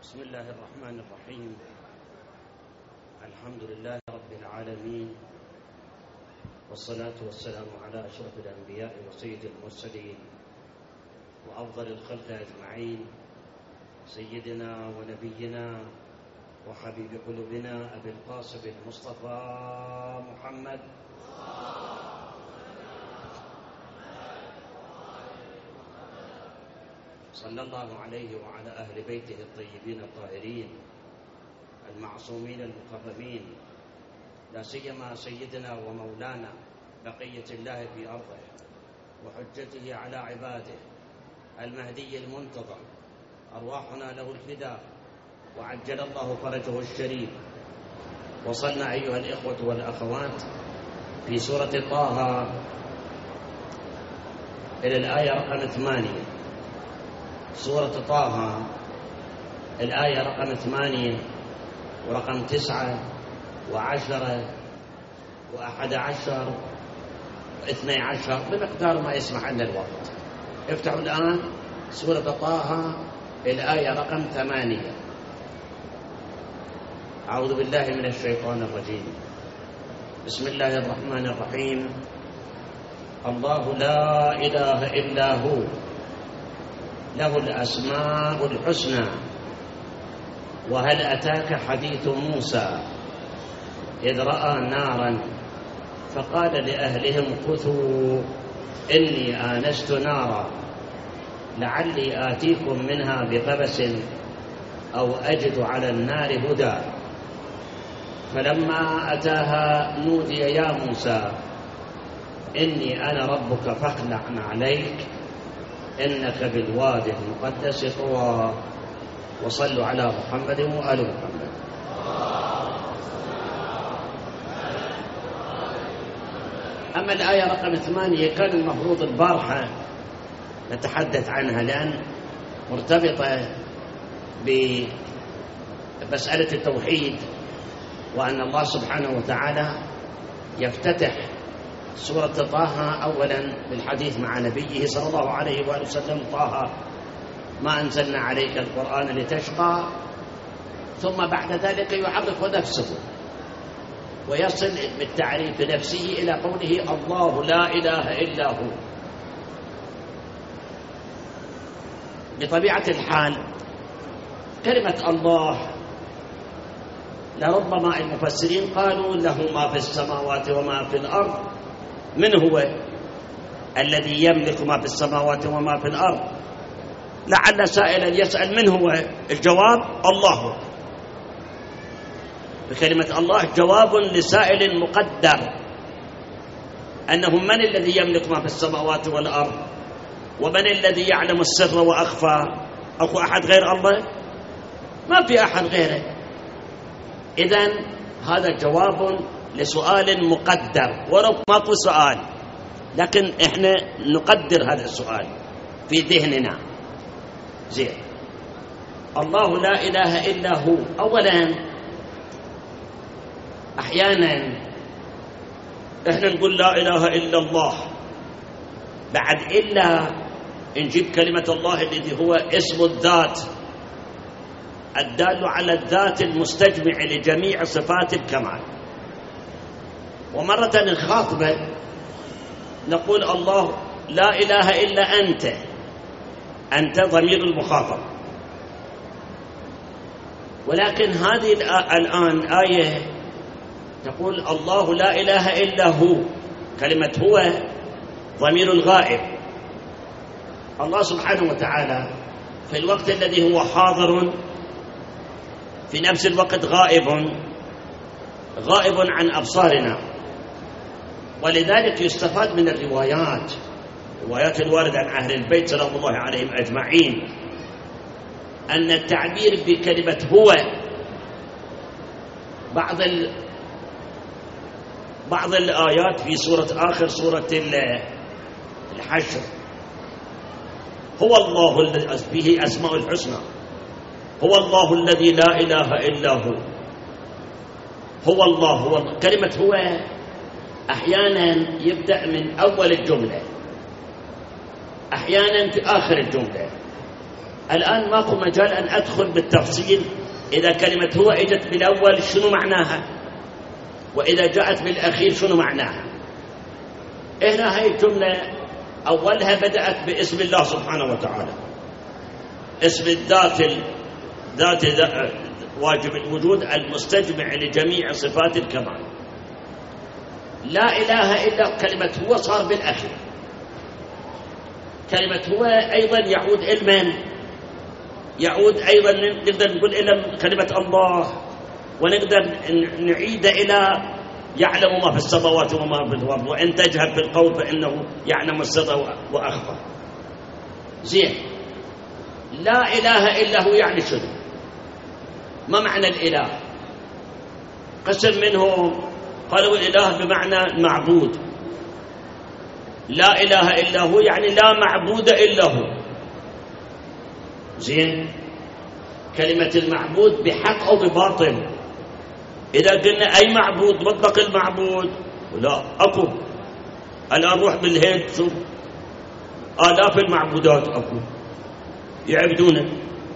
بسم الله الرحمن الرحيم. الحمد لله رب العالمين، والصلاة والسلام على أشرف الأنبياء وسيد المرسلين وأفضل الخلق أجمعين، سيدنا ونبينا وحبيب قلوبنا أبي القاسم المصطفى محمد صلى الله عليه وعلى أهل بيته الطيبين الطاهرين المعصومين المكرمين، لا سيما سيدنا ومولانا بقية الله في أرضه وحجته على عباده المهدي المنتظر، أرواحنا له الفداء وعجل الله فرجه الشريف. وصلنا أيها الإخوة والأخوات في سورة طه إلى الآية رقم 8. سورة طه الآية رقم 8 ورقم 9 و10 و11 و12 بمقدار ما يسمح لنا الوقت. افتحوا الآن سورة طه الآية رقم 8. أعوذ بالله من الشيطان الرجيم. بسم الله الرحمن الرحيم. الله لا إله إلا هو له الأسماء الحسنى. وهل أتاك حديث موسى إذ رأى نارا فقال لأهلهم كثوا إني آنست نارا لعلي آتيكم منها بقبس أو أجد على النار هدى. فلما أتاها نودي يا موسى إني أنا ربك فاخلع عليك إنك بالوادي المقدس طوى. وصلوا على محمد وآل محمد. أما الآية رقم 8 كان المفروض البارحة نتحدث عنها، لأن مرتبطة بمسألة التوحيد، وأن الله سبحانه وتعالى يفتتح سورة طه أولا بالحديث مع نبيه صلى الله عليه وآله وسلم: طه ما أنزلنا عليك القرآن لتشقى. ثم بعد ذلك يعرف نفسه ويصل بالتعريف نفسه إلى قوله: الله لا إله إلا هو. بطبيعة الحال كلمة الله لربما المفسرين قالوا له ما في السماوات وما في الأرض. من هو الذي يملك ما في السماوات وما في الأرض؟ لعل سائلا يسأل من هو؟ الجواب: الله. بكلمة الله جواب لسائل مقدر، أنه من الذي يملك ما في السماوات والأرض، ومن الذي يعلم السر وأخفى. أكو أحد غير الله؟ ما في أحد غيره. إذن هذا جواب لسؤال مقدر، ولو ماكو سؤال لكن إحنا نقدر هذا السؤال في ذهننا. زين. الله لا إله إلا هو. أولا أحيانا إحنا نقول لا إله إلا الله، بعد إلا نجيب كلمة الله الذي هو اسم الذات الدال على الذات المستجمع لجميع صفات الكمال. ومرة الخاطبة نقول الله لا إله إلا أنت. أنت ضمير المخاطب. ولكن هذه الآن آية تقول الله لا إله إلا هو. كلمة هو ضمير الغائب. الله سبحانه وتعالى في الوقت الذي هو حاضر في نفس الوقت غائب عن أبصارنا. ولذلك يستفاد من الروايات الواردة عن أهل البيت سلام الله عليهم أجمعين أن التعبير بكلمة هو بعض الآيات في آخر سورة الحشر: هو الله الذي به أسماء الحسنى، هو الله الذي لا إله إلا هو. هو الله. كلمة هو أحيانا يبدأ من أول الجملة، أحيانا في آخر الجملة. الآن ماكو مجال أن أدخل بالتفصيل إذا كلمة هو إجت بالأول شنو معناها، وإذا جاءت بالأخير شنو معناها. هنا هاي الجملة أولها بدأت باسم الله سبحانه وتعالى، اسم الذات، ذات واجب الوجود المستجمع لجميع صفات الكمال. لا إله إلا كلمة هو صار بالأخير. كلمة هو أيضا يعود إلى من؟ يعود أيضا نقدر نقول إلى كلمة الله، ونقدر نعيد إلى يعلم ما في السماوات وما في الأرض، وإن تجهر بالقول فإنه يعلم السر وأخفى. زين، لا إله إلا هو يعني شنو؟ ما معنى الإله؟ قسم منهم قالوا الإله بمعنى معبود. لا إله إلا هو يعني لا معبود إلا هو. زين، كلمة المعبود بحق أو بباطل. إذا قلنا أي معبود مطلق المعبود، لا أكو. الآن روح بالهند شوف آلاف المعبودات أكو يعبدونه،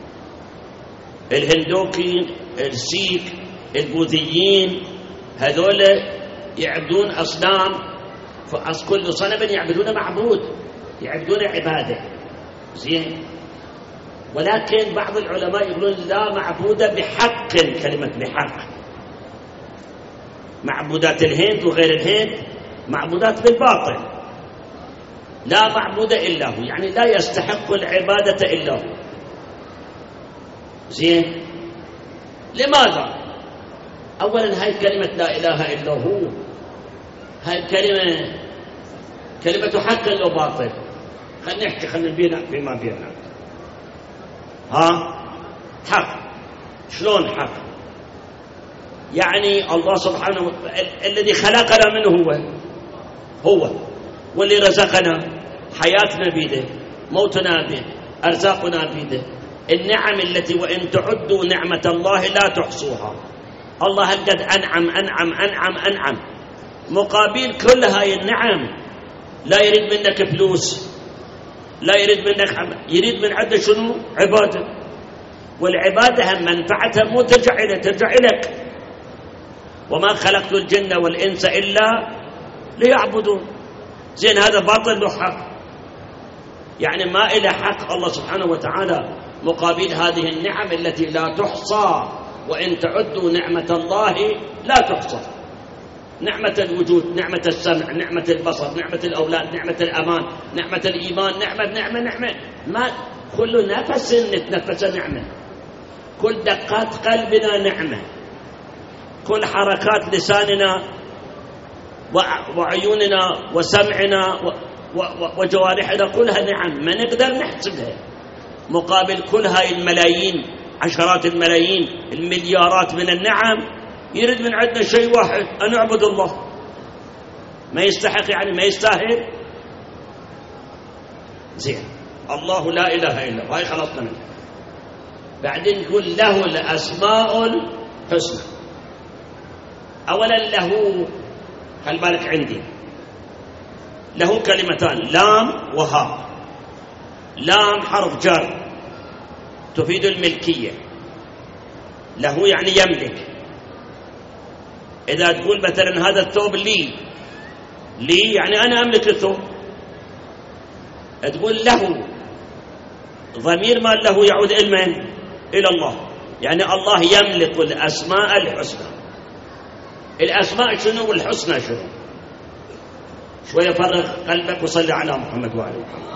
الهندوكي، السيك، البوذيين، هذول يعبدون أصنام، كل صنم يعبدون معبود، يعبدون عبادة. زين، ولكن بعض العلماء يقولون لا معبود بحق. كلمة بحق، معبودات الهند وغير الهند معبودات بالباطل. لا معبود إلا هو يعني لا يستحق العبادة إلا هو. زين، لماذا؟ أولا هاي كلمة لا إله إلا هو، هاي كلمة حق أو باطل. خلينا نحكي، خلينا نبينا فيما بيننا. حق. شلون حق؟ يعني الله سبحانه الذي خلقنا منه هو، واللي رزقنا، حياتنا بيده، موتنا بيده، أرزاقنا بيده. النعم التي وإن تعدوا نعمة الله لا تحصوها. الله هل قد أنعم أنعم أنعم أنعم. مقابل كل هاي النعم لا يريد منك فلوس، لا يريد منك يريد من عندك شنو؟ عبادة. والعبادة هم منفعتها مو ترجع إليك. وما خلقت الجن والإنس إلا ليعبدون. زين، هذا باطل له حق، يعني ما إلى حق الله سبحانه وتعالى مقابل هذه النعم التي لا تحصى. وإن تعدوا نعمة الله لا تحصى. نعمة الوجود، نعمة السمع، نعمة البصر، نعمة الأولاد، نعمة الأمان، نعمة الإيمان، نعمة ما كل نفس نتنفس نعمة، كل دقات قلبنا نعمة، كل حركات لساننا وعيوننا وسمعنا وجوارحنا كلها نعم ما نقدر نحسبها. مقابل كل هاي الملايين، عشرات الملايين، المليارات من النعم، يريد من عندنا شيء واحد، أن نعبد الله. ما يستحق يعني ما يستاهل. زين، الله لا إله إلا هو، هاي خلصنا منه. بعدين نقول له الأسماء الحسنى. أولا له، خل بالك عندي، له كلمتان لام وها. لام حرف جر تفيد الملكية، له يعني يملك. إذا تقول مثلا هذا الثوب لي يعني أنا أملك الثوب. تقول له، ضمير ما له يعود إلى من؟ إلى الله، يعني الله يملك الأسماء الحسنى. الأسماء شنو والحسنى شنو؟ شوية فرغ قلبك وصلي على محمد وعلى محمد.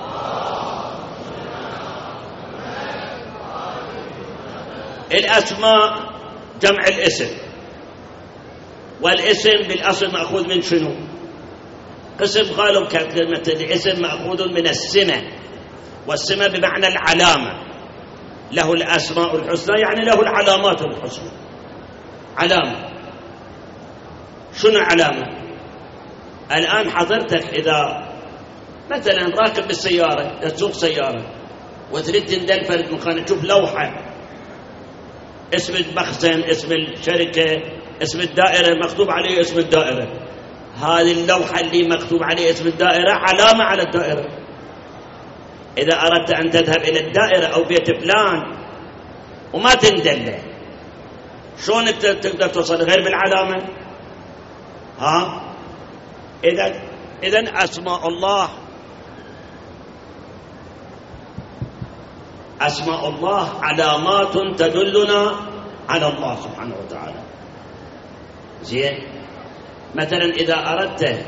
الأسماء جمع الاسم، والاسم بالأصل مأخوذ من شنو؟ قسم قالوا كلمة الاسم مأخوذ من السمة، والسمة بمعنى العلامة. له الأسماء الحسنى يعني له العلامات الحسنى. علامة شنو علامة؟ الآن حضرتك إذا مثلا راكب بالسيارة تسوق سيارة وتريد تندل فرد مكان، تشوف لوحة اسم المخزن، اسم الشركة، اسم الدائرة مكتوب عليه اسم الدائرة. هذه اللوحة اللي مكتوب عليه اسم الدائرة علامة على الدائرة. إذا أردت أن تذهب إلى الدائرة أو بيت فلان وما تندله، شلون تقدر توصل غير بالعلامة؟ إذن أسماء الله علامات تدلنا على الله سبحانه وتعالى. زين، مثلا إذا أردت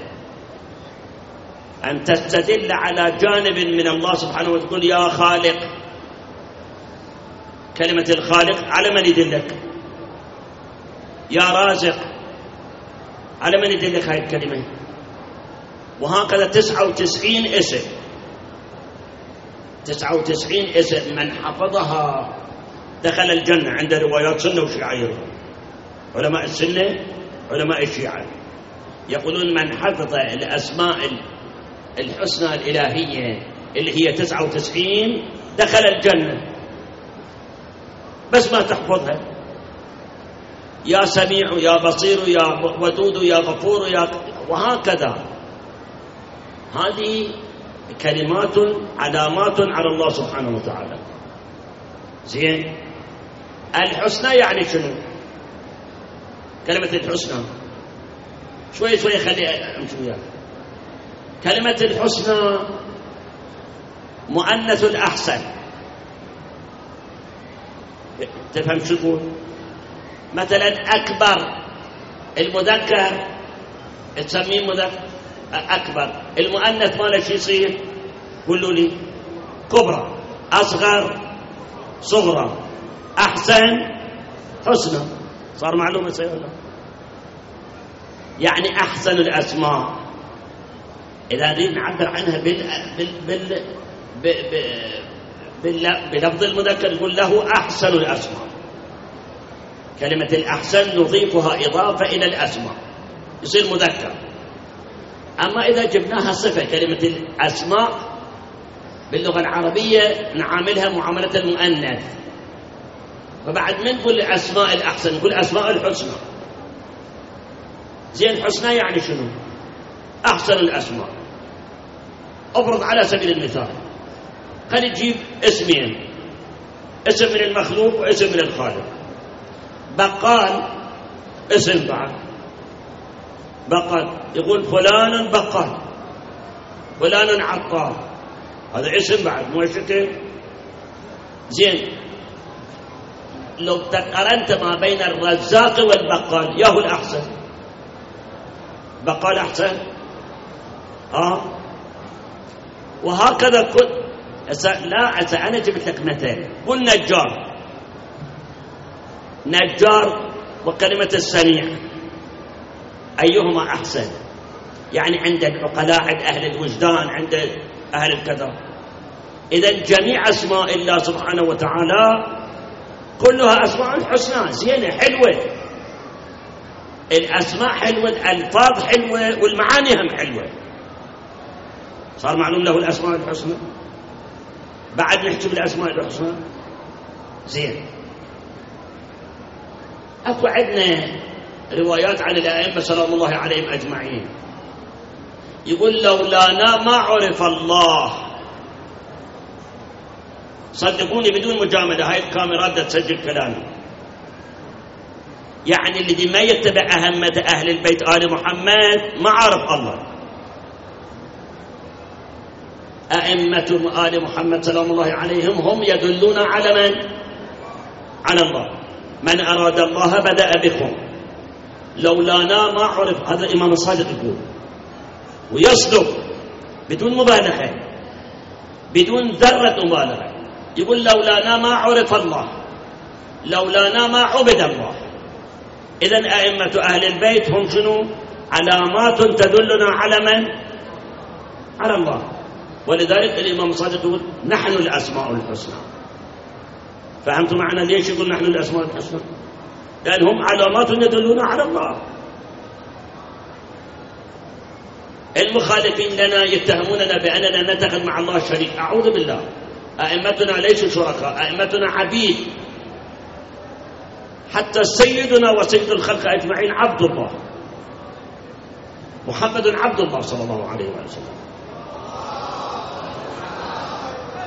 أن تستدل على جانب من الله سبحانه وتعالى تقول يا خالق، كلمة الخالق على من يدلك؟ يا رازق على من يدلك هاي الكلمة؟ وهكذا 99 اسم، 99 اسم من حفظها دخل الجنة عند روايات سنة وشيعة. علماء السنة علماء الشيعة يقولون من حفظ الأسماء الحسنى الإلهية اللي هي 99 دخل الجنة، بس ما تحفظها، يا سميع يا بصير يا ودود يا غفور يا وهكذا. هذه كلمات علامات على الله سبحانه وتعالى. زين، الحسنى يعني شنو؟ كلمة الحسنى شوي خلي أمشي وياك. كلمة الحسنى مؤنث الأحسن. تفهم شو تقول؟ مثلا أكبر المذكر تسميه مذكر أكبر، المؤنث ماله شو يصير؟ قولوا لي. كبرى، أصغر صغرى، أحسن حسنى. صار معلومة سيئة؟ يعني أحسن الأسماء إذا نريد نعبر عنها بلفظ المذكر نقول له أحسن الأسماء. كلمة الأحسن نضيفها إضافة إلى الأسماء يصير مذكر. أما إذا جبناها صفة، كلمة الأسماء باللغة العربية نعاملها معاملة المؤنث، فبعد من نقول الأسماء الأحسن نقول أسماء الحسنى. زين، الحسنى يعني شنو؟ أحسن الأسماء. أفرض على سبيل المثال خلي تجيب اسمين، اسم من المخلوق واسم من الخالق. بقال اسم بعد، بقال يقول فلان بقال، فلان عطار، هذا اسم بعد مو شكل. زين، لو قارنت ما بين الرزاق والبقال ياهو الأحسن؟ بقال أحسن. وهكذا كنت أنا جبت لك مثال. قل نجار وكلمة السميع أيهما أحسن؟ يعني عند العقلاء، عند أهل الوجدان، عند أهل الكذا. إذن جميع أسماء الله سبحانه وتعالى كلها أسماء حسنى زينة حلوة. الأسماء حلوة، الألفاظ حلوة، والمعاني هم حلوة. صار معلوم له الأسماء الحسنى. بعد نحكي بالأسماء الحسنى. زين، أكو عندنا روايات عن الأئمة سلام الله عليهم أجمعين يقول لولانا ما عرف الله. صدقوني بدون مجاملة، هاي الكاميرات تسجل كلامي. يعني الذي ما يتبع أهمة أهل البيت آل محمد ما عرف الله. أئمة آل محمد سلام الله عليهم هم يدلون على من؟ على الله. من أراد الله بدأ بكم، لولانا ما عرف. هذا الإمام الصادق يقول، ويصدق بدون مبالغة، بدون ذرة مبالغة. يقول لولانا ما عرف الله، لولانا ما عبد الله. إذن أئمة أهل البيت هم شنو؟ علامات تدلنا على من؟ على الله. ولذلك الإمام الصادق يقول نحن الأسماء الحسنى. فهمتوا معنى ليش يقول نحن الأسماء الحسنى؟ لأن هم علامات يدلون على الله. المخالفين لنا يتهموننا بأننا نتخذ مع الله شريك. أعوذ بالله، أئمتنا ليسوا شركاء، أئمتنا عبيد. حتى سيدنا وسيد الخلق أجمعين عبد الله، محمد عبد الله صلى الله عليه وسلم.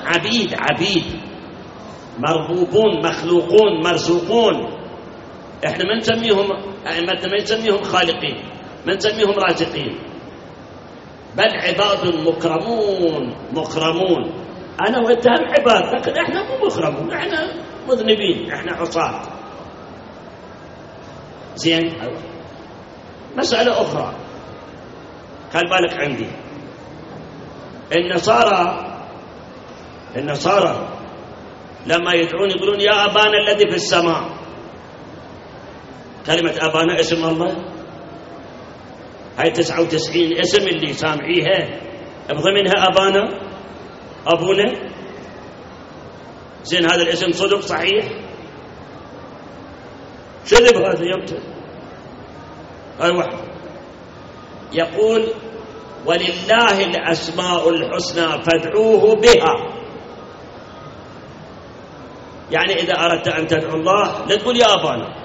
عبيد مربوبون مخلوقون مرزوقون. احنا ما نسميهم أئمتنا ما نسميهم خالقين، ما نسميهم رازقين، بل عباد مكرمون. أنا وأنت هم عباد، لكن احنا مو مكرمون، احنا مذنبين، احنا عصاة. زين. مسألة أخرى خل بالك عندي. النصارى لما يدعون يقولون يا أبانا الذي في السماء. كلمة أبانا اسم الله، هاي 99 اسم اللي سامعيها بضمنها أبانا أبونا. زين هذا الاسم صدق صحيح؟ كذب هذا يمكن. هاي واحد يقول ولله الأسماء الحسنى فادعوه بها. يعني إذا أردت أن تدعو الله لا تقول يا أبانا.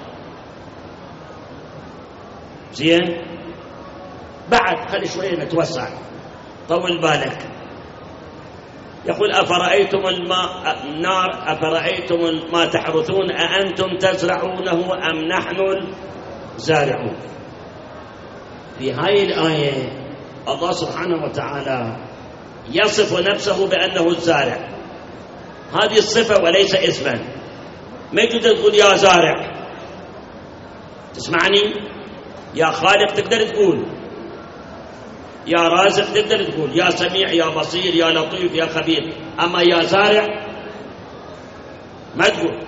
زين. بعد خلي شوية نتوسع، طول بالك. يقول أفرأيتم النار أفرأيتم ما تحرثون أأنتم تزرعونه أم نحن الزارعون. في هاي الآية الله سبحانه وتعالى يصف نفسه بأنه الزارع، هذه الصفة وليس اسما. ما يجوز تقول يا زارع، تسمعني؟ يا خالق تقدر تقول، يا رازق تقدر تقول، يا سميع يا بصير يا لطيف يا خبير، أما يا زارع ما تقول.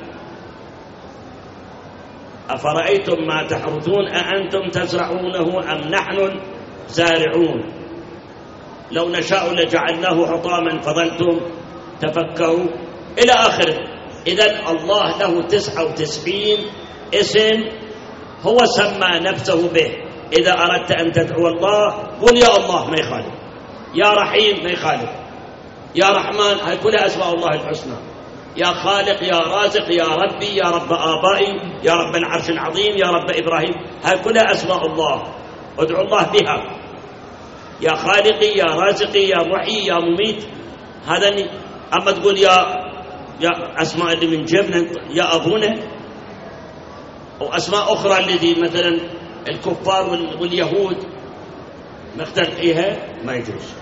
أفرأيتم ما تحرثون أأنتم تزرعونه أم نحن زارعون لو نشاء لجعلناه حطاما فظلتم تفكروا إلى آخره. إذن الله له 99 اسم هو سمى نفسه به. إذا أردت أن تدعو الله قل يا الله ما يخالف، يا رحيم ما يخالف، يا رحمن، هاي كلها أسماء الله الحسنى. يا خالق يا رازق يا ربي يا رب آبائي يا رب العرش العظيم يا رب إبراهيم، هاي كلها أسماء الله، ادعو الله بها. يا خالقي يا رازقي يا محيي يا مميت، هذا. أما تقول يا أسماء اللي من جبنا يا أبونا وأسماء أخرى الذي مثلا الكفار واليهود نختلف فيها، ما يجوز.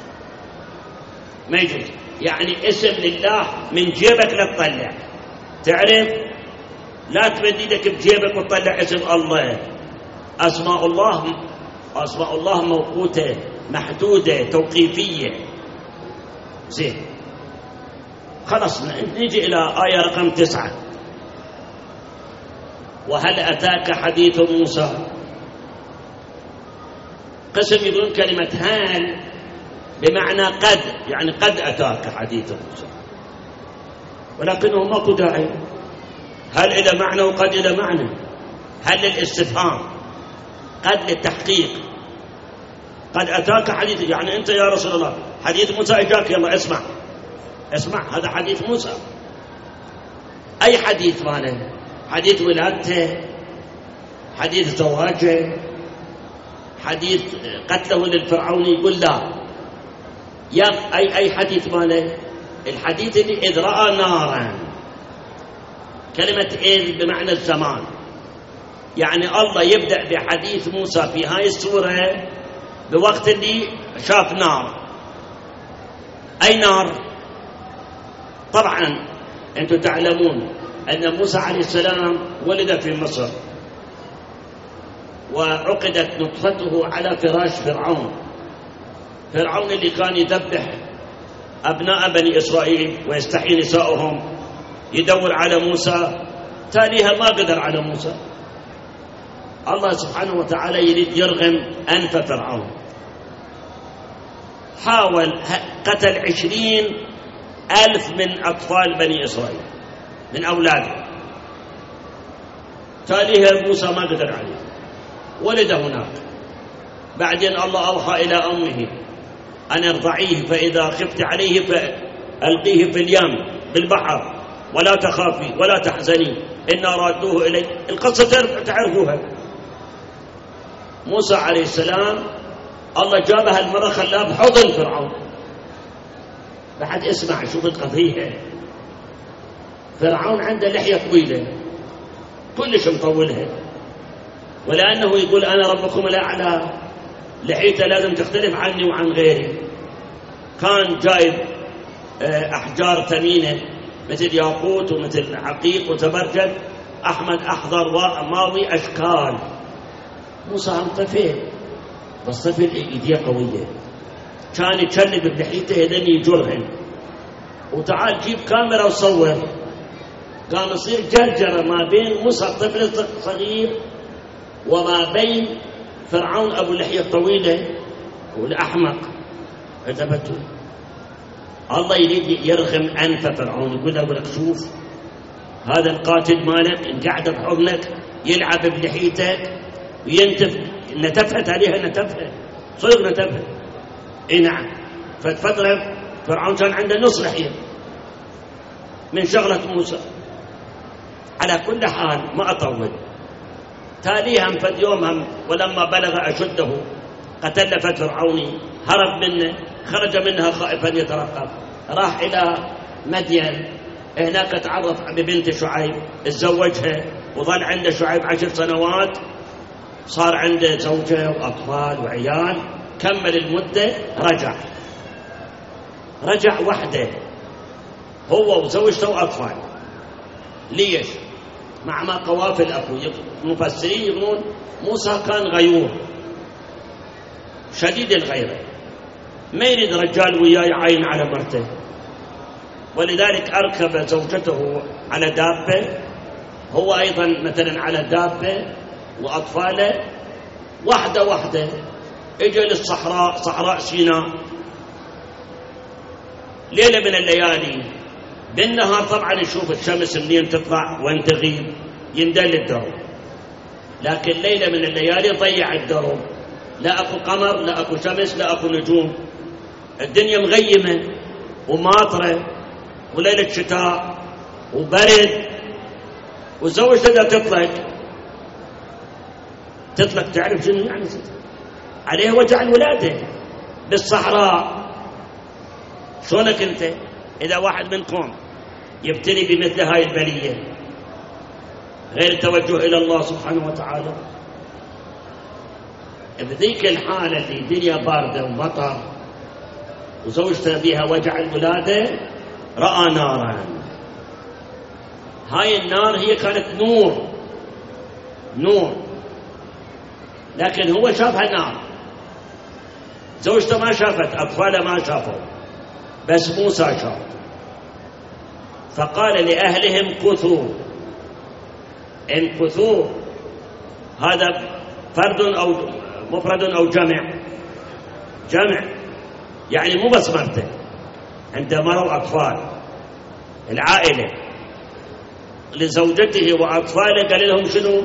يعني اسم لله من جيبك لا تطلع، تعرف؟ لا تمد ايدك بجيبك وتطلع اسم الله. أسماء الله موقوتة محدودة توقيفية. زين. خلاص نيجي إلى آية رقم 9. وهل أتاك حديث موسى. قسم يقولون كلمة هل بمعنى قد، يعني قد أتاك حديث موسى، ولكنه ماكو داعي. هل إلى معنى وقد إلى معنى. هل للاستفهام، قد للتحقيق. قد أتاك حديث يعني أنت يا رسول الله حديث موسى إجاك، يلا اسمع هذا حديث موسى. أي حديث ماله؟ حديث ولادته، حديث زواجه، حديث قتله للفرعون. يقول لا، يا أي حديث ماله؟ الحديث اللي إذ رأى نارا. كلمة إذ بمعنى الزمان، يعني الله يبدأ بحديث موسى في هاي السورة بوقت اللي شاف نار. أي نار؟ طبعا أنتم تعلمون أن موسى عليه السلام ولد في مصر، وعقدت نطفته على فراش فرعون اللي كان يذبح أبناء بني إسرائيل ويستحيي نساؤهم، يدور على موسى، تاليها ما قدر على موسى. الله سبحانه وتعالى يريد يرغم أنف فرعون، حاول قتل 20,000 من أطفال بني إسرائيل من أولاده، تاليها موسى ما قدر عليه، ولد هناك. بعدين الله أوحى إلى أمه أن ارضعيه، فإذا خفت عليه فألقيه في اليم بالبحر ولا تخافي ولا تحزني إنا رادوه إليك. القصة تعرفوها. موسى عليه السلام الله جابها المرة خلاه بحضن فرعون، بعد اسمع شوف القضية. فرعون عنده لحية طويلة كلش مطولها، ولأنه يقول أنا ربكم الأعلى لحيته لازم تختلف عني وعن غيري. كان جايب أحجار ثمينة مثل ياقوت ومثل عقيق وزبرجد أحمد أخضر وماوي أشكال. موسى هم طفل، بس طفل إيديه قوية، كان يتشنب بلحيته هذين يجرهن، وتعال جيب كاميرا وصور. قام يصير جرجرة ما بين موسى الطفل الصغير وما بين فرعون أبو اللحية الطويلة والأحمق. عجبته الله يريد يرغم أنف فرعون، يقول لك شوف هذا القاتل مالك انقعد بحضنك يلعب بلحيتك وينتف، نتفت عليها نتفت صدق نتفت. اي نعم. ففترة فرعون كان عنده نص لحية من شغلة موسى. على كل حال ما أطول، تاليهم فد يومهم ولما بلغ أشده قتل فرعون هرب منه، خرج منها خائفا يترقب، راح إلى مدين، هناك تعرف ببنت شعيب تزوجها وظل عنده شعيب 10 سنوات، صار عنده زوجة وأطفال وعيال، كمل المدة رجع وحده هو وزوجته وأطفال. ليش؟ مع ما قوافل أخو. المفسرين يقولون موسى كان غيور شديد الغيرة، ما يريد رجال وياه يعاين على مرته، ولذلك أركب زوجته على دابة، هو أيضا مثلا على دابة وأطفاله، واحدة اجى للصحراء، صحراء سيناء، ليلة من الليالي. بالنهار طبعا يشوف الشمس منين تطلع وين تغيب، يندل الدرب، لكن ليلة من الليالي ضيع الدرب، لا أكو قمر لا أكو شمس لا أكو نجوم، الدنيا مغيمة وماطرة وليلة شتاء وبرد، وزوجته دا تطلق تعرف شنو يعني عليه وجع الولادة بالصحراء. شلونك انت اذا واحد منكم يبتلي بمثل هاي البلية غير توجه الى الله سبحانه وتعالى؟ بذيك الحالة اللي دنيا باردة ومطر وزوجته بها وجع الولادة رأى نارا. هاي النار هي كانت نور، لكن هو شافها نار، زوجته ما شافت، أطفاله ما شافوا، بس موسى شاف. فقال لأهلهم كثوا. كثوا هذا فرد أو مفرد أو جمع، يعني مو بس مرته، عنده مرة وأطفال، العائلة لزوجته وأطفاله قال لهم شنو؟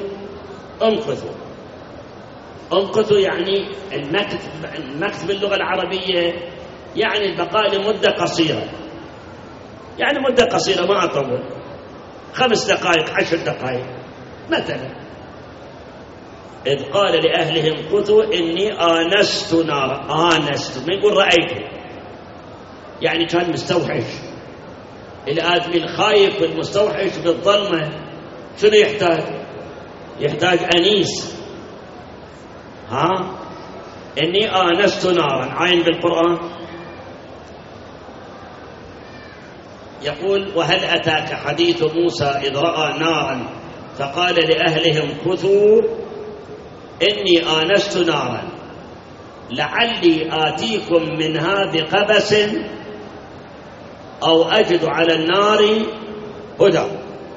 انقثوا يعني المكث باللغة العربية يعني البقاء لمدة قصيرة، يعني مدة قصيرة ما أطول، 5 دقائق 10 دقائق مثلا. إذ قال لأهلهم كثوا إني آنست نارا. آنست ما يقول رأيته، يعني كان مستوحش. الآدمي الخايف والمستوحش بالظلمة شنو يحتاج أنيس. إني آنست نارا، عين بالقرآن يقول وهل أتاك حديث موسى إذ رأى نارا فقال لأهلهم كثوا إني آنست نارا لعلي آتيكم منها بقبس أو أجد على النار هدى.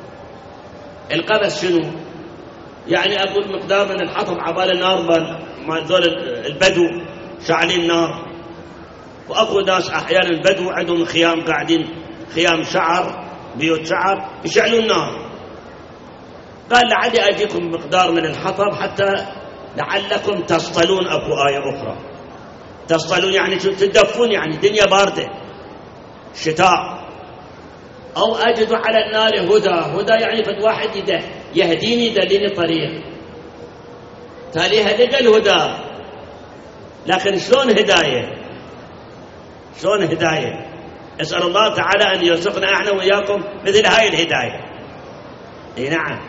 القبس شنو؟ يعني أقول مقدار من الحطب عبال النار ما ذول البدو شعلين نار، وأقول ناس أحيانا البدو عندهم خيام قاعدين، خيام شعر، بيوت شعر يشعلون النار. قال لعلي أجيكم مقدار من الحطب حتى لعلكم تصطلون. أكو آية أخرى تصطلون يعني شو؟ تدفون، يعني دنيا باردة شتاء. أو أجد على النار هدى يعني فد واحد يهديني يدليني طريق. تالي هدى الهدى، لكن شلون هداية؟ اسأل الله تعالى أن يرزقنا احنا وإياكم مثل هاي الهداية. اي نعم.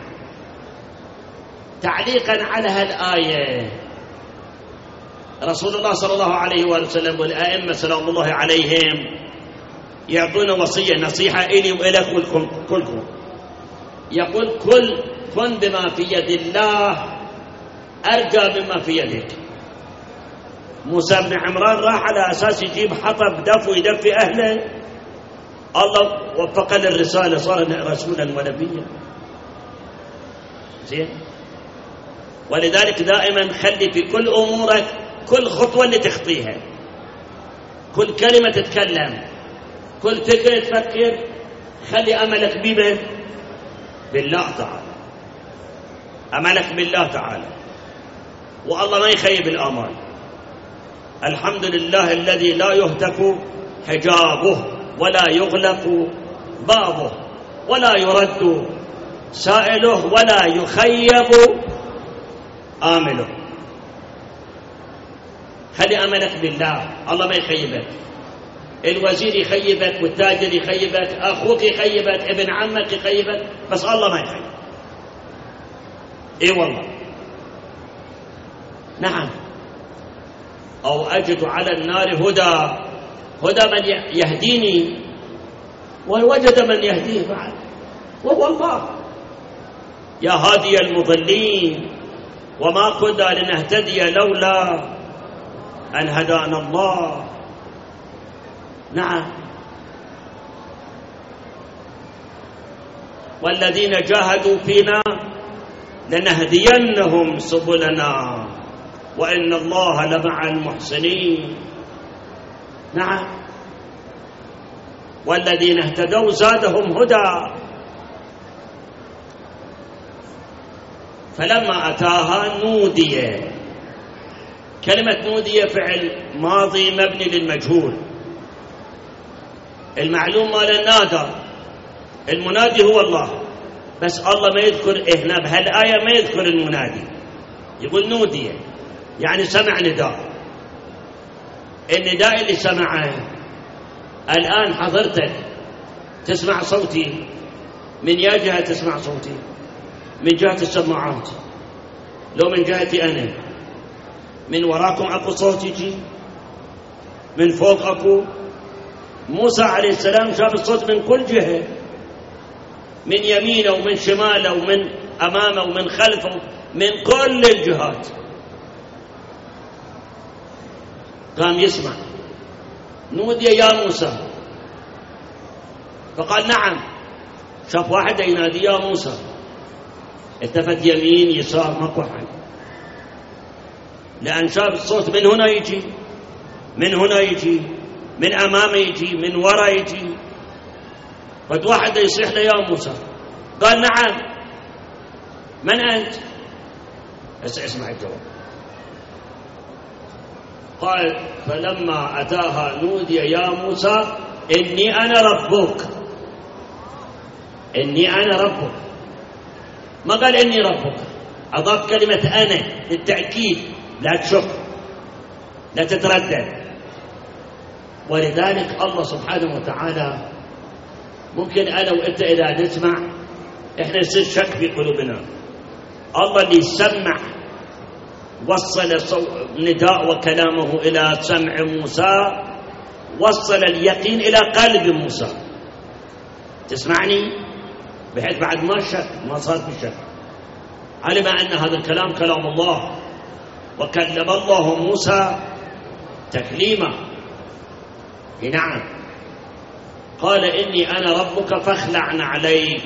تعليقا على هالآية، رسول الله صلى الله عليه وسلم والأئمة سلام الله عليهم يعطونا وصية، نصيحة إلي وإلك كلكم. يقول كن بما في يد الله أرجى مما في يدك. موسى بن عمران راح على أساس يجيب حطب دف ويدفي أهله، الله وفق للرسالة، صار رسولا ونبيا. زين. ولذلك دائما خلي في كل أمورك، كل خطوة اللي تخطيها، كل كلمة تتكلم، كل فكرة تفكر، خلي أملك بمن؟ بالله تعالى. أملك بالله تعالى، والله ما يخيب الآمال. الحمد لله الذي لا يهتك حجابه ولا يغلق بابه ولا يرد سائله ولا يخيب آمله. خلي أملك بالله، الله ما يخيبك. الوزير يخيبك، والتاجر يخيبك، أخوك يخيبك، ابن عمك يخيبك، بس الله ما يخيب. إيه والله. نعم. أو أجد على النار هدى من يهديني ووجد من يهديه بعد، وهو الله. يا هادي المضلين، وما كنا لنهتدي لولا أن هدانا الله. نعم. والذين جاهدوا فينا لنهدينهم سبلنا وإن الله لمع المحسنين. نعم. والذين اهتدوا زادهم هدى. فلما أتاها نودي. كلمة نودي فعل ماضي مبني للمجهول، المعلوم مال النادى، المنادي هو الله، بس الله ما يذكر هنا بهالآية، ما يذكر المنادي، يقول نودي يعني سمع نداء. النداء اللي سمعه الآن حضرتك تسمع صوتي، من يا جهة تسمع صوتي؟ من جهة السماعات، لو من جهتي أنا، من وراكم أكو صوت يجي، من فوق أكو. موسى عليه السلام شاف الصوت من كل جهة، من يمينه ومن شماله ومن أمامه ومن خلفه، من كل الجهات قام يسمع. نودي يا موسى، فقال نعم. شاف واحد ينادي يا موسى، التفت يمين يسار ماكو حد، لأن شاف الصوت من هنا يجي، من هنا يجي، من أمامه يجي، من وراء يجي. فواحد يصيح له يا موسى، قال نعم. من أنت؟ اسمع الجواب. قال فلما أتاها نودي يا موسى إني أنا ربك. إني أنا ربك، ما قال إني ربك، أضاف كلمة أنا للتأكيد، لا تشك لا تتردد. ولذلك الله سبحانه وتعالى ممكن أنا وإنت إذا نسمع إحنا يصير شك في قلوبنا. الله اللي يسمع وصل نداء وكلامه إلى سمع موسى، وصل اليقين إلى قلب موسى. تسمعني؟ بحيث بعد ما شك، ما صار في شك، علم أن هذا الكلام كلام الله، وكلم الله موسى تكليما. نعم. قال إني أنا ربك فاخلع نعليك.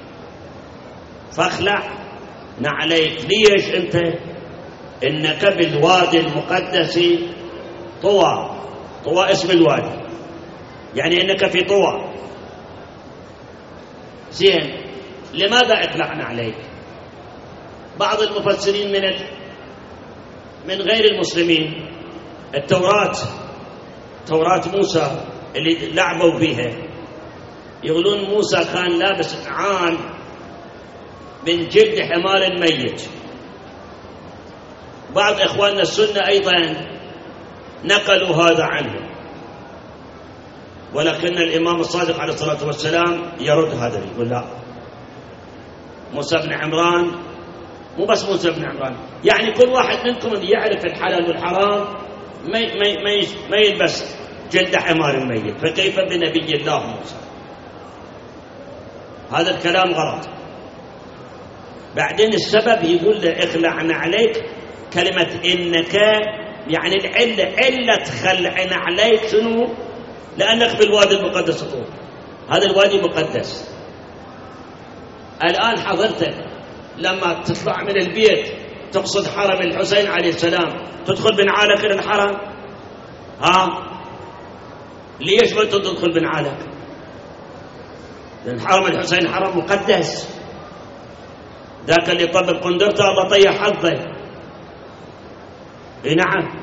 فاخلع نعليك. ليش أنت؟ إنك بالوادي المقدس طوى. طوى اسم الوادي، يعني إنك في طوى. زين، لماذا اخلعنا عليك؟ بعض المفسرين من غير المسلمين، توراة موسى اللي لعبوا بها، يقولون موسى كان لابس نعال من جلد حمار ميت. بعض إخواننا السنة أيضا نقلوا هذا عنه، ولكن الإمام الصادق عليه الصلاة والسلام يرد هذا، يقول لا، موسى بن عمران مو بس موسى بن عمران، يعني كل واحد منكم يعرف الحلال والحرام ما يلبس جلد حمار ميت، فكيف بنبي الله موسى؟ هذا الكلام غلط. بعدين السبب يقول له اخلعنا عليك، كلمة إنك يعني علة خلعنا عليك شنو؟ لأنك بالوادي المقدس طول، هذا الوادي مقدس. الآن حضرتك لما تطلع من البيت تقصد حرم الحسين عليه السلام تدخل بنعالك إلى الحرم؟ ليش ما تدخل بنعالك؟ لأن حرم الحسين حرم مقدس، ذاك اللي طبق قندرته الله طيح حظه. نعم،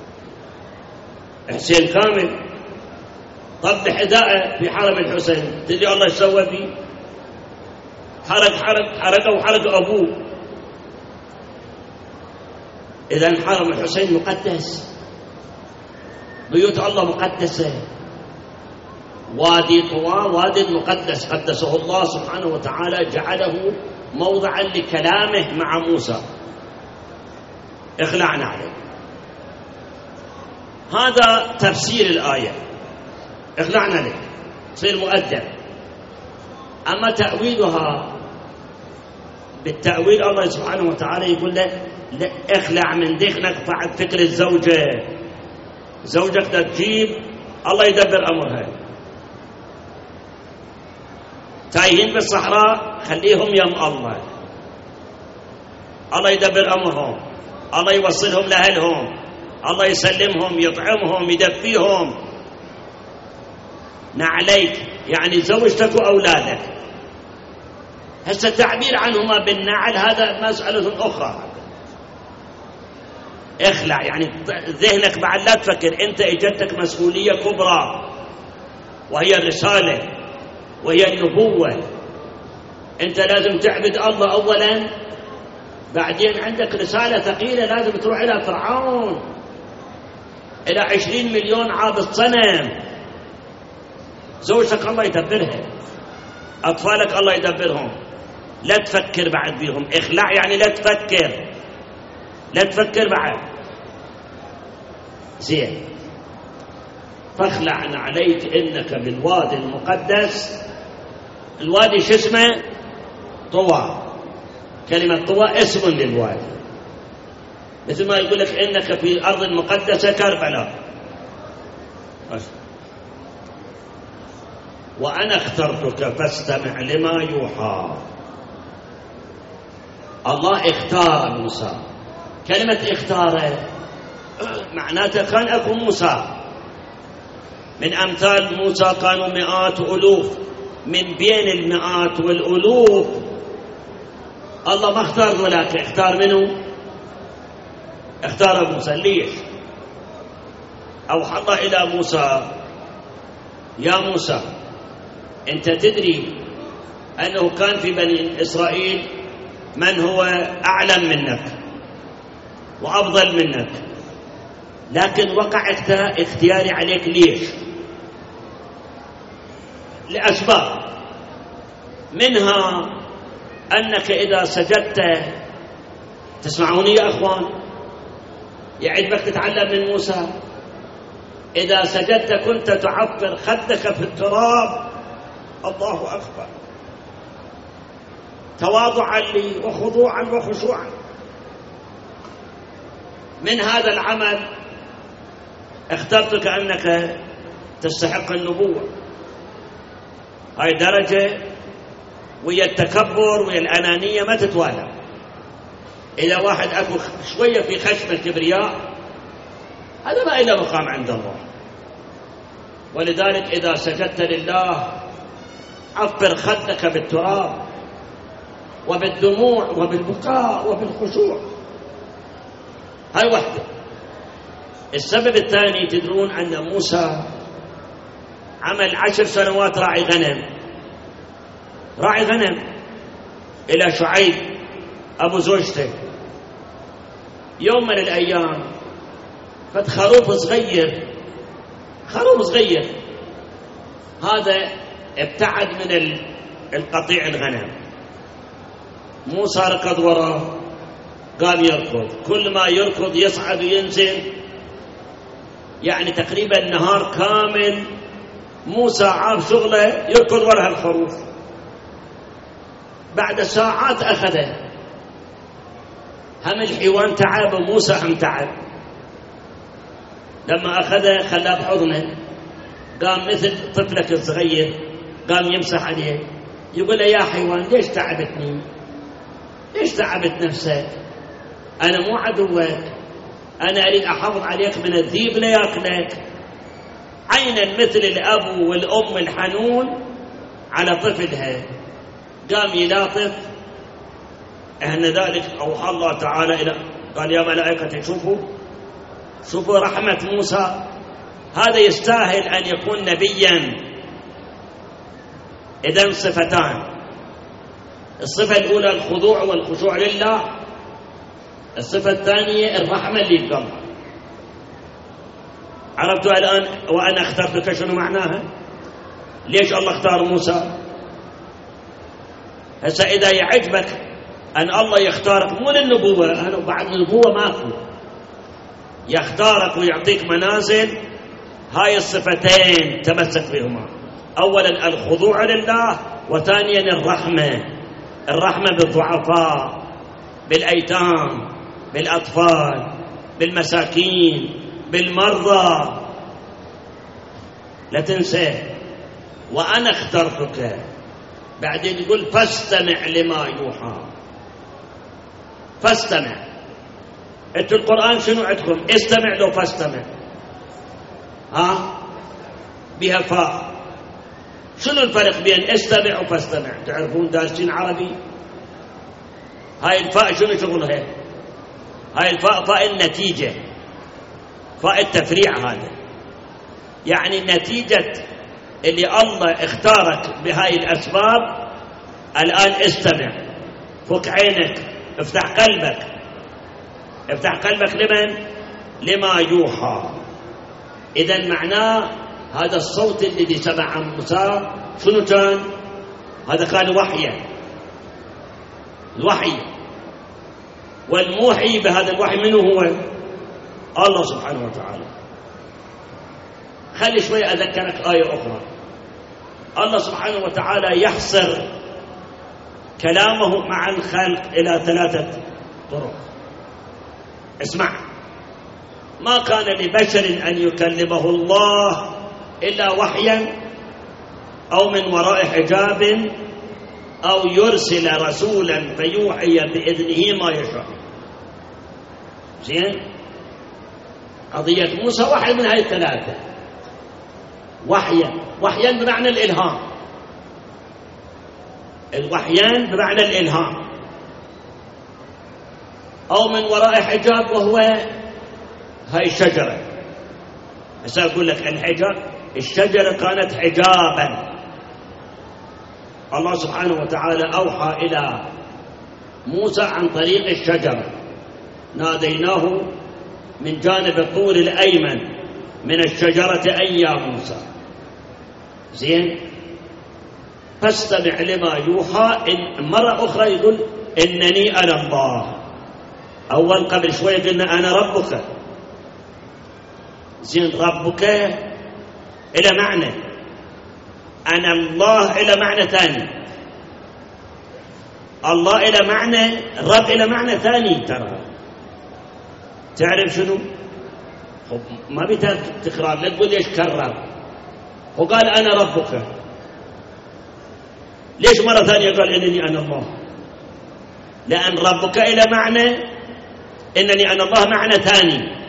حسين كامل طب حذاءه في حرم الحسين، تدري الله ايش سوى فيه؟ حرق أبوه. إذن حرم الحسين مقدس، بيوت الله مقدسة. وادي طوى وادي مقدس قدسه الله سبحانه وتعالى، جعله موضعا لكلامه مع موسى، اخلعنا عليه. هذا تفسير الآية، اخلعنا عليه صير مؤدب. أما تأويلها بالتأويل الله سبحانه وتعالى يقول له لا اخلع من دخنك بعد فكر الزوجة، زوجك تجيب الله يدبر أمرها. تايهين بالصحراء خليهم يم الله، الله يدبر أمرهم، الله يوصلهم لأهلهم، الله يسلمهم، يطعمهم، يدفيهم. نعليك يعني زوجتك وأولادك. هسه التعبير عنهما بالنعل هذا مسألة أخرى. اخلع يعني ذهنك بعد لا تفكر، أنت اجتك مسؤولية كبرى وهي الرسالة وهي النبوة. أنت لازم تعبد الله أولا، بعدين عندك رسالة ثقيلة لازم تروح إلى فرعون، إلى 20 مليون عابد صنم. زوجتك الله يدبرها، أطفالك الله يدبرهم، لا تفكر بعد بيهم. اخلع يعني لا تفكر، لا تفكر بعد. زين، فاخلعنا عليك إنك بالوادي المقدس. الوادي شو اسمه؟ طوى. كلمة طوى اسم للوادي، مثل ما يقول لك إنك في الأرض المقدسة كربلاء. وأنا اخترتك فاستمع لما يوحى. الله اختار موسى. كلمة اختاره معناتها كان أكو موسى، من أمثال موسى كانوا مئات وألوف، من بين المئات والألوف الله ما اختار ملاك، اختار منه؟ اختار موسى. ليش؟ أوحى الله إلى موسى يا موسى أنت تدري أنه كان في بني إسرائيل من هو أعلم منك وأفضل منك، لكن وقع اختياري عليك. ليش؟ لأسباب، منها أنك إذا سجدت، تسمعوني يا أخوان، يعجبك تتعلم من موسى، إذا سجدت كنت تعفر خدك في التراب. الله أكبر، تواضعا لي وخضوعا وخشوعا. من هذا العمل اخترتك أنك تستحق النبوة. هاي درجة، ويا التكبر ويا الأنانية ما تتوالى. إذا واحد أكو شوية في خشم الكبرياء هذا ما إلا مقام عند الله. ولذلك إذا سجدت لله عفر خدك بالتراب وبالدموع وبالبكاء وبالخشوع. هاي واحدة. السبب الثاني، تدرون أن موسى عمل 10 سنوات راعي غنم إلى شعيب أبو زوجته. يوم من الأيام فد خروف صغير هذا ابتعد من القطيع الغنم. موسى ركض وراه، قام يركض، كل ما يركض يصعد وينزل، يعني تقريبا نهار كامل موسى عاب شغله يركض وراء الخروف. بعد ساعات أخذه، هم الحيوان تعب وموسى هم تعب. لما أخذه خلاه بحضنه، قام مثل طفلك الصغير، قام يمسح عليه يقول له يا حيوان ليش تعبتني؟ ليش تعبت نفسك؟ أنا مو عدوك، أنا أريد أحافظ عليك من الذيب ليأكلك. عينا مثل الأب والأم الحنون على طفلها، قام يلاطف. أن ذلك أوحى الله تعالى إلى قال يا ملائكة شوفوا رحمة موسى، هذا يستاهل أن يكون نبيا. إذن صفتان، الصفة الأولى الخضوع والخشوع لله، الصفة الثانية الرحمة اللي بقلبه. عرفتوا الآن وأنا اخترتك شنو معناها؟ ليش الله اختار موسى؟ هسا إذا يعجبك أن الله يختارك مو للنبوة، أنا بعد النبوة ماكو، يختارك ويعطيك منازل، هاي الصفتين تمسك بهما. أولا الخضوع لله، وثانيا الرحمة بالضعفاء، بالأيتام، بالأطفال، بالمساكين، بالمرضى. لا تنسى وأنا اخترتك. بعدين يقول فاستمع لما يوحى. فاستمع. انتوا القرآن شنو عندكم؟ استمع لو فاستمع، بها فاء. شنو الفرق بين استمع وفاستمع؟ تعرفون دارسين عربي؟ هاي الفاء شنو شغلها؟ هاي الفاء فاء النتيجة، فاء التفريع. هذا يعني نتيجة اللي الله اختارك بهاي الأسباب. الآن استمع، فك عينك، افتح قلبك. افتح قلبك لمن؟ لما يوحى. إذن معناه هذا الصوت الذي سمع موسى شنو كان؟ هذا كان وحيا، الوحي. والموحي بهذا الوحي منه هو الله سبحانه وتعالى. خلي شوي أذكرك آية أخرى. الله سبحانه وتعالى يحصر كلامه مع الخلق إلى 3 طرق. اسمع، ما كان لبشر أن يكلمه الله إلا وحيا أو من وراء حجاب أو يرسل رسولا فيوحي بإذنه ما يشاء. زين؟ قضية موسى واحد من هاي الثلاثة. وحيا بمعنى الإلهام، الوحيان بمعنى الإلهام، أو من وراء حجاب وهو هاي الشجرة. هسا أقول لك الشجرة كانت حجابا. الله سبحانه وتعالى أوحى إلى موسى عن طريق الشجرة. ناديناه من جانب الطور الأيمن من الشجرة أي يا موسى. زين؟ فاستمع لما يوحى. مرة أخرى يقول إنني أنا الله. أول قبل شوي قلنا أنا ربك. زين، ربك إلى معنى، أنا الله إلى معنى ثاني، الله إلى معنى، الرب إلى معنى ثاني. ترى تعرف شنو؟ ما بيتك تكرار، لا تقول ليش كرر. وقال أنا ربك، ليش مرة ثانية قال إنني أنا الله؟ لأن ربك إلى معنى، إنني أنا الله معنى ثاني.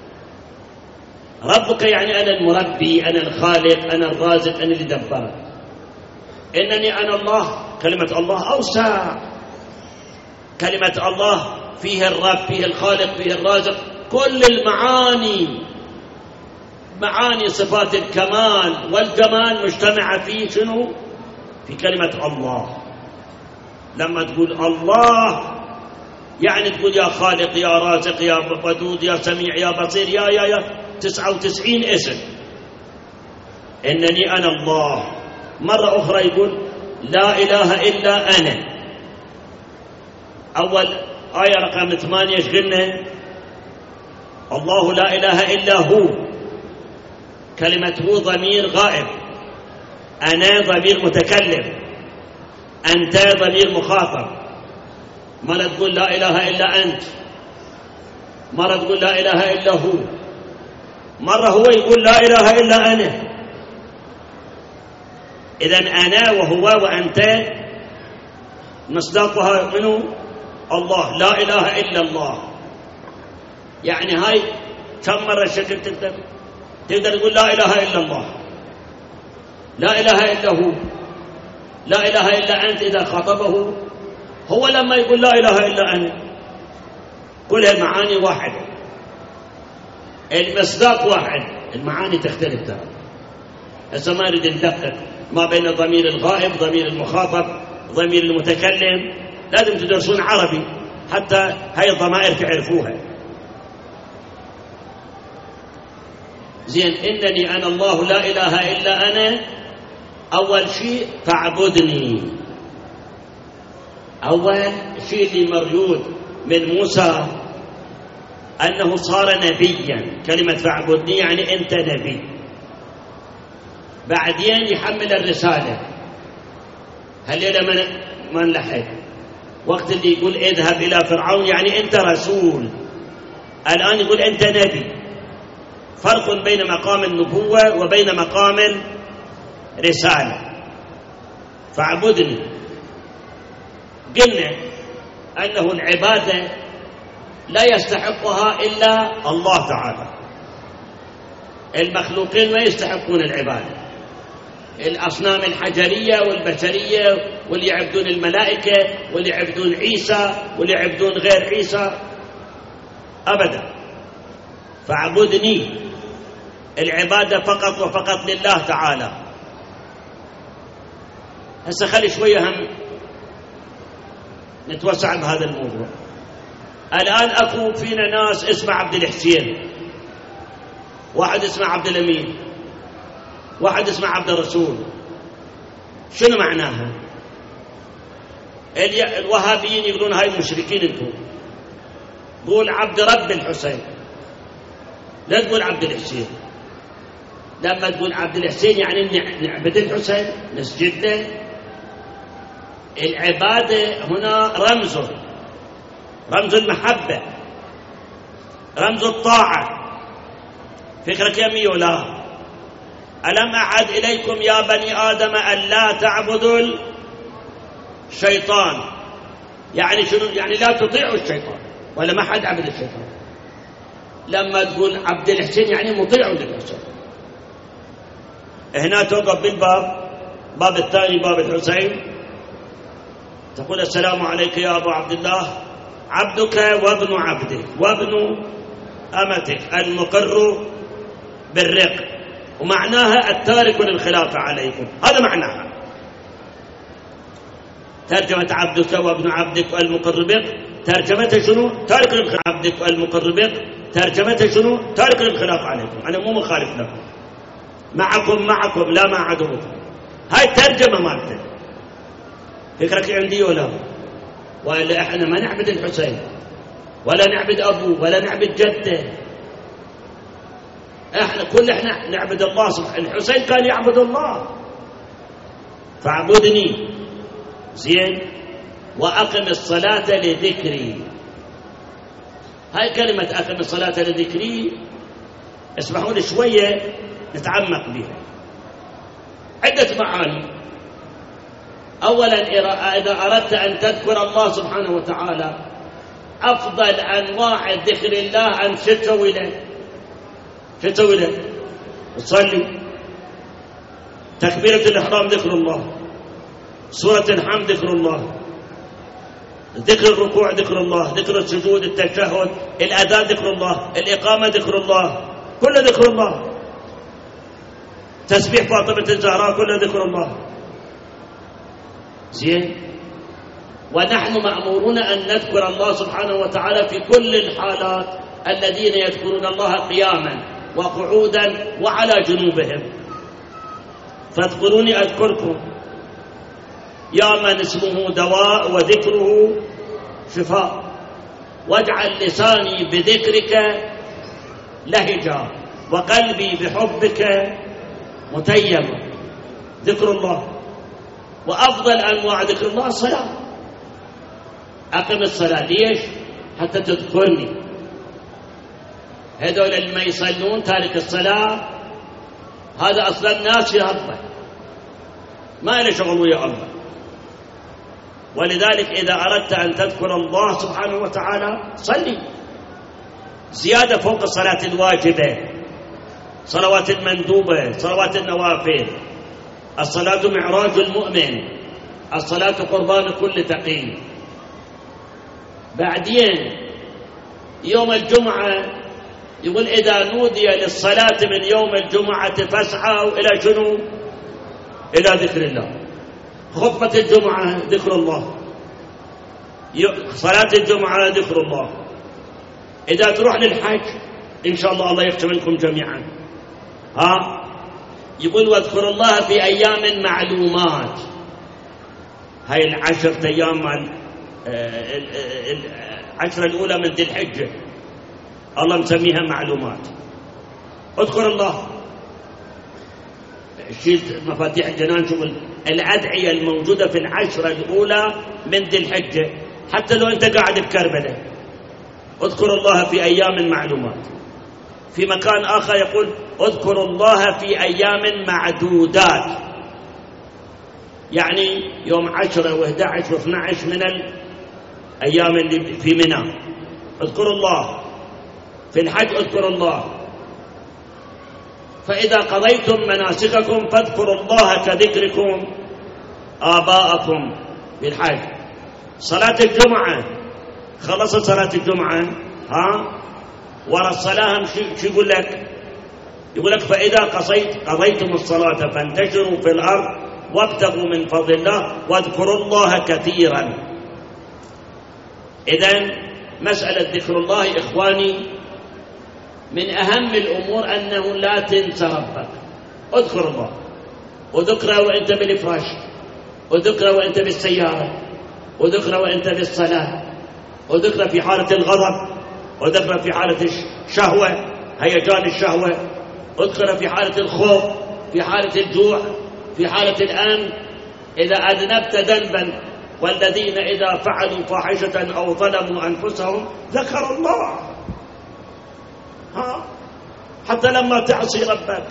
ربك يعني أنا المربي، أنا الخالق، أنا الرازق، أنا اللي دبرك. إنني أنا الله، كلمة الله أوسع. كلمة الله فيه الرب، فيه الخالق، فيه الرازق، كل المعاني، معاني صفات الكمال والجمال مجتمعة فيه شنو؟ في كلمة الله. لما تقول الله يعني تقول يا خالق، يا رازق، يا ودود، يا سميع، يا بصير، يا 99 اسم. إنني أنا الله. مرة أخرى يقول لا إله إلا أنا. أول آية رقم 8 إيش قلنا؟ الله لا إله إلا هو، كلمة هو ضمير غائب، أنا ضمير متكلم، أنت ضمير مخاطب. مرة تقول لا إله إلا أنت، مرة تقول لا إله إلا هو، مرة هو يقول لا إله إلا أنا. إذن أنا وهو وأنت مصداقها منه الله، لا إله إلا الله. يعني هاي كم مرة الشكل تقدر تقول لا إله إلا الله، لا إله إلا هو، لا إله إلا أنت إذا خاطبه هو، لما يقول لا إله إلا أنا. كلها المعاني واحدة، المصداق واحد، المعاني تختلف ترى. هسه ما نريد ندقق ما بين الضمير الغائب، ضمير المخاطب، ضمير المتكلم. لازم تدرسون عربي حتى هاي الضمائر تعرفوها. زين، إنني أنا الله لا إله إلا أنا. أول شيء فاعبدني. أول شيء اللي مريود من موسى أنه صار نبيا. كلمة فاعبدني يعني أنت نبي. بعدين يحمل الرسالة. هل ما نلحق وقت اللي يقول اذهب إلى فرعون يعني أنت رسول، الآن يقول أنت نبي. فرق بين مقام النبوة وبين مقام الرسالة. فاعبدني. قلنا أنه العبادة لا يستحقها إلا الله تعالى. المخلوقين ما يستحقون العبادة، الأصنام الحجرية والبشرية، واللي يعبدون الملائكة، واللي يعبدون عيسى، واللي يعبدون غير عيسى، أبدا. فاعبدني، العبادة فقط وفقط لله تعالى. هسه خلي شوية هم نتوسع بهذا الموضوع. الآن أكو فينا ناس اسمه عبد الحسين، واحد اسمه عبد الأمين، واحد اسمه عبد الرسول. شنو معناها؟ الوهابيين يقولون هاي مشركين انتم. قول عبد رب الحسين، لا تقول عبد الحسين. لما تقول عبد الحسين يعني نعبد الحسين، نسجد له. العبادة هنا رمز المحبة، رمز الطاعة. فكرك يمي ولا؟ ألم أعد إليكم يا بني آدم أن لا تعبدوا الشيطان. يعني شنو؟ يعني لا تطيعوا الشيطان، ولا ما حد عبد الشيطان. لما تقول عبد الحسين يعني مطيع للحسين. هنا توقف بالباب، باب الثاني باب الحسين، تقول السلام عليك يا أبو عبد الله، عبدك وابن عبدك وابن أمتك المقر بالرق. ومعناها التارك للخلافة عليكم، هذا معناها. ترجمة عبدك وابن عبدك والمقر بك، ترجمته شنو؟ تارك للخلافة. عبدك والمقر بك، ترجمته شنو؟ تارك للخلافة عليكم. أنا مو مخالف لكم، معكم لا مع عدوكم. هاي الترجمة مالته. فكرك عندي ولا احنا ما نعبد الحسين، ولا نعبد أبوه، ولا نعبد جده. احنا نعبد الله سبحانه. الحسين كان يعبد الله. فاعبدني. زين، وأقم الصلاة لذكري. هاي كلمة أقم الصلاة لذكري، اسمحوا لي شوية نتعمق بها. عدة معاني. أولا، إذا أردت أن تذكر الله سبحانه وتعالى، أفضل أنواع ذكر الله أن تسوي له. تسوي له؟ تصلي. تكبيرة الإحرام ذكر الله، سورة الحمد ذكر الله، ذكر الركوع ذكر الله، ذكر السجود، التشهد، الأذان ذكر الله، الإقامة ذكر الله، كله ذكر الله. تسبيح فاطمة الزهراء كله ذكر الله. زين، ونحن مأمورون أن نذكر الله سبحانه وتعالى في كل الحالات. الذين يذكرون الله قياما وقعودا وعلى جنوبهم. فاذكروني أذكركم، يا من اسمه دواء وذكره شفاء، واجعل لساني بذكرك لهجا وقلبي بحبك متيما. ذكر الله، وأفضل أنواع ذكر الله الصلاة. أقم الصلاة، ليش؟ حتى تذكرني. هذول اللي ما يصلون تارك الصلاة هذا أصلا ناس يا ربه، ما له شغل ويا الله. ولذلك إذا أردت أن تذكر الله سبحانه وتعالى صلي زيادة فوق الصلاة الواجبة، صلوات المندوبة، صلوات النوافل. الصلاة معراج المؤمن، الصلاة قربان كل تقي. بعدين يوم الجمعة يقول إذا نودي للصلاة من يوم الجمعة فاسعوا إلى شنو؟ إلى ذكر الله. خطبة الجمعة ذكر الله، صلاة الجمعة ذكر الله. إذا تروح للحج إن شاء الله الله يختم منكم جميعا، يقول واذكر الله في أيام معلومات. هاي العشرة أيام العشرة الأولى من ذي الحجة الله مسميها معلومات. اذكر الله، شيل مفاتيح الجنان، شوف الأدعية الموجودة في العشرة الأولى من ذي الحجة، حتى لو أنت قاعد بكربلاء اذكر الله في أيام معلومات. في مكان آخر يقول اذكر الله في أيام معدودات، يعني يوم 10 و11 و12 من الأيام اللي في منى اذكر الله. في الحج اذكر الله. فإذا قضيتم مناسككم فاذكروا الله كذكركم آباءكم بالحج. صلاة الجمعة، خلصت صلاة الجمعة ورا الصلاة شو يقول لك؟ يقول لك فإذا قضيتم الصلاة فانتشروا في الأرض وابتغوا من فضل الله واذكروا الله كثيرا. إذن مسألة ذكر الله إخواني من أهم الأمور أنه لا تنسى ربك. اذكر الله، وذكره وأنت بالفراش، وذكره وأنت بالسيارة، وذكره وأنت بالصلاة، وذكره في حالة الغضب، وذكره في حالة الشهوة، هيجان الشهوة، اذكره في حالة الخوف، في حالة الجوع، في حالة الأمن. إذا أذنبت ذنبا والذين إذا فعلوا فاحشة أو ظلموا أنفسهم ذكروا الله. حتى لما تعصي ربك،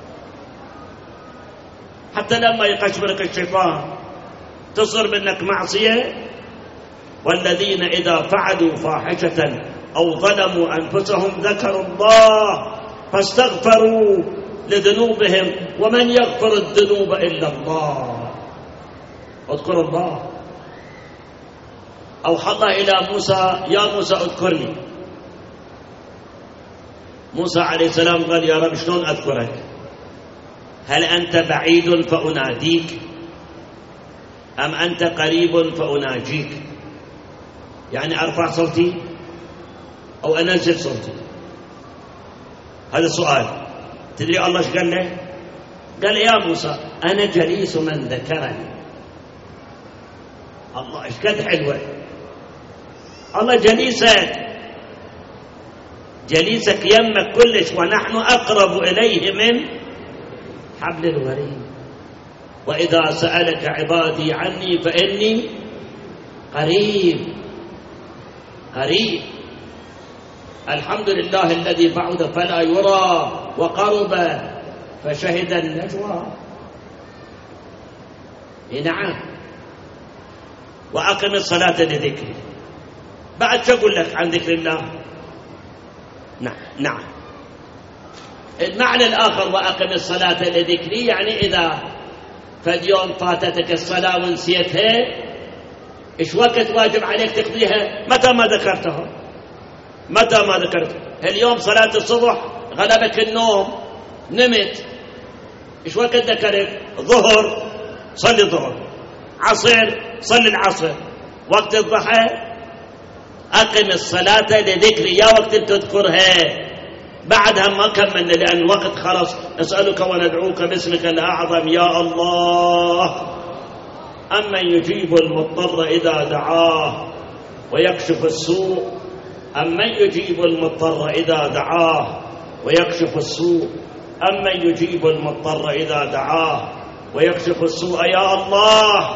حتى لما يقشبرك الشيطان تصر منك معصية، والذين إذا فعلوا فاحشة أو ظلموا أنفسهم ذكروا الله فاستغفروا لذنوبهم ومن يغفر الذنوب إلا الله. اذكروا الله. أوحى الله إلى موسى يا موسى اذكرني. موسى عليه السلام قال يا رب شلون أذكرك؟ هل أنت بعيد فأناديك أم أنت قريب فأناجيك؟ يعني أرفع صوتي أو أنزل صوتي؟ هذا سؤال. تدري الله ايش قال له؟ قال يا موسى أنا جليس من ذكرني. الله ايش قد حلوة. الله جليسك يمك كلش، ونحن أقرب إليه من حبل الوريد. وإذا سألك عبادي عني فإني قريب. الحمد لله الذي بعد فلا يرى وقرب فشهد النجوى. نعم. وأقم الصلاة لذكري. بعد شو أقول لك عن ذكر الله؟ نعم. المعنى الآخر وأقم الصلاة لذكري يعني إذا فاليوم فاتتك الصلاة ونسيتها إيش وقت واجب عليك تقضيها؟ متى ما ذكرتها. اليوم صلاة الصبح غلبك النوم نمت، إيش وقت ذكرت؟ ظهر صلي الظهر، عصر صلي العصر، وقت الضحى أقم الصلاة لذكري. يا وقت تذكرها بعدها ما كملنا لأن الوقت خلص. نسألك وندعوك باسمك الأعظم يا الله أمن يجيب المضطر إذا دعاه ويكشف السوء، أمن يجيب المضطر إذا دعاه ويكشف السوء، أمن يجيب المضطر إذا دعاه ويكشف السوء يا الله.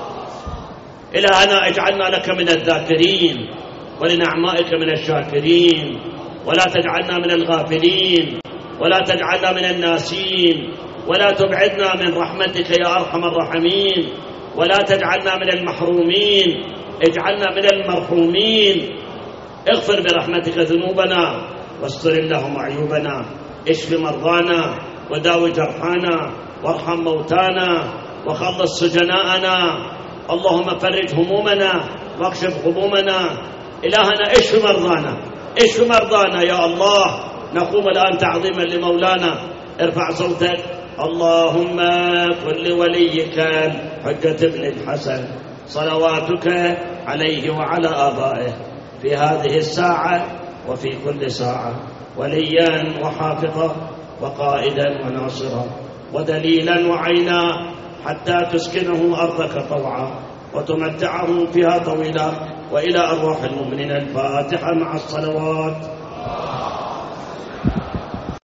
إلهنا اجعلنا لك من الذاكرين ولنعمائك من الشاكرين، ولا تجعلنا من الغافلين، ولا تجعلنا من الناسين، ولا تبعدنا من رحمتك يا أرحم الراحمين، ولا تجعلنا من المحرومين، اجعلنا من المرحومين. اغفر برحمتك ذنوبنا واستر اللهم عيوبنا، اشف مرضانا وداوي جرحانا وارحم موتانا وخلص سجناءنا. اللهم فرج همومنا واكشف غمومنا. إلهنا اشف مرضانا، اشف مرضانا يا الله. نقوم الآن تعظيما لمولانا. ارفع صوتك. اللهم كن لوليك الحجة بن الحسن صلواتك عليه وعلى آبائه في هذه الساعة وفي كل ساعة وليا وحافظا وقائدا وناصرا ودليلا وعينا، حتى تسكنه أرضك طوعا وتمتعه فيها طويلا، وإلى أرواح المؤمنين الفاتحة مع الصلوات.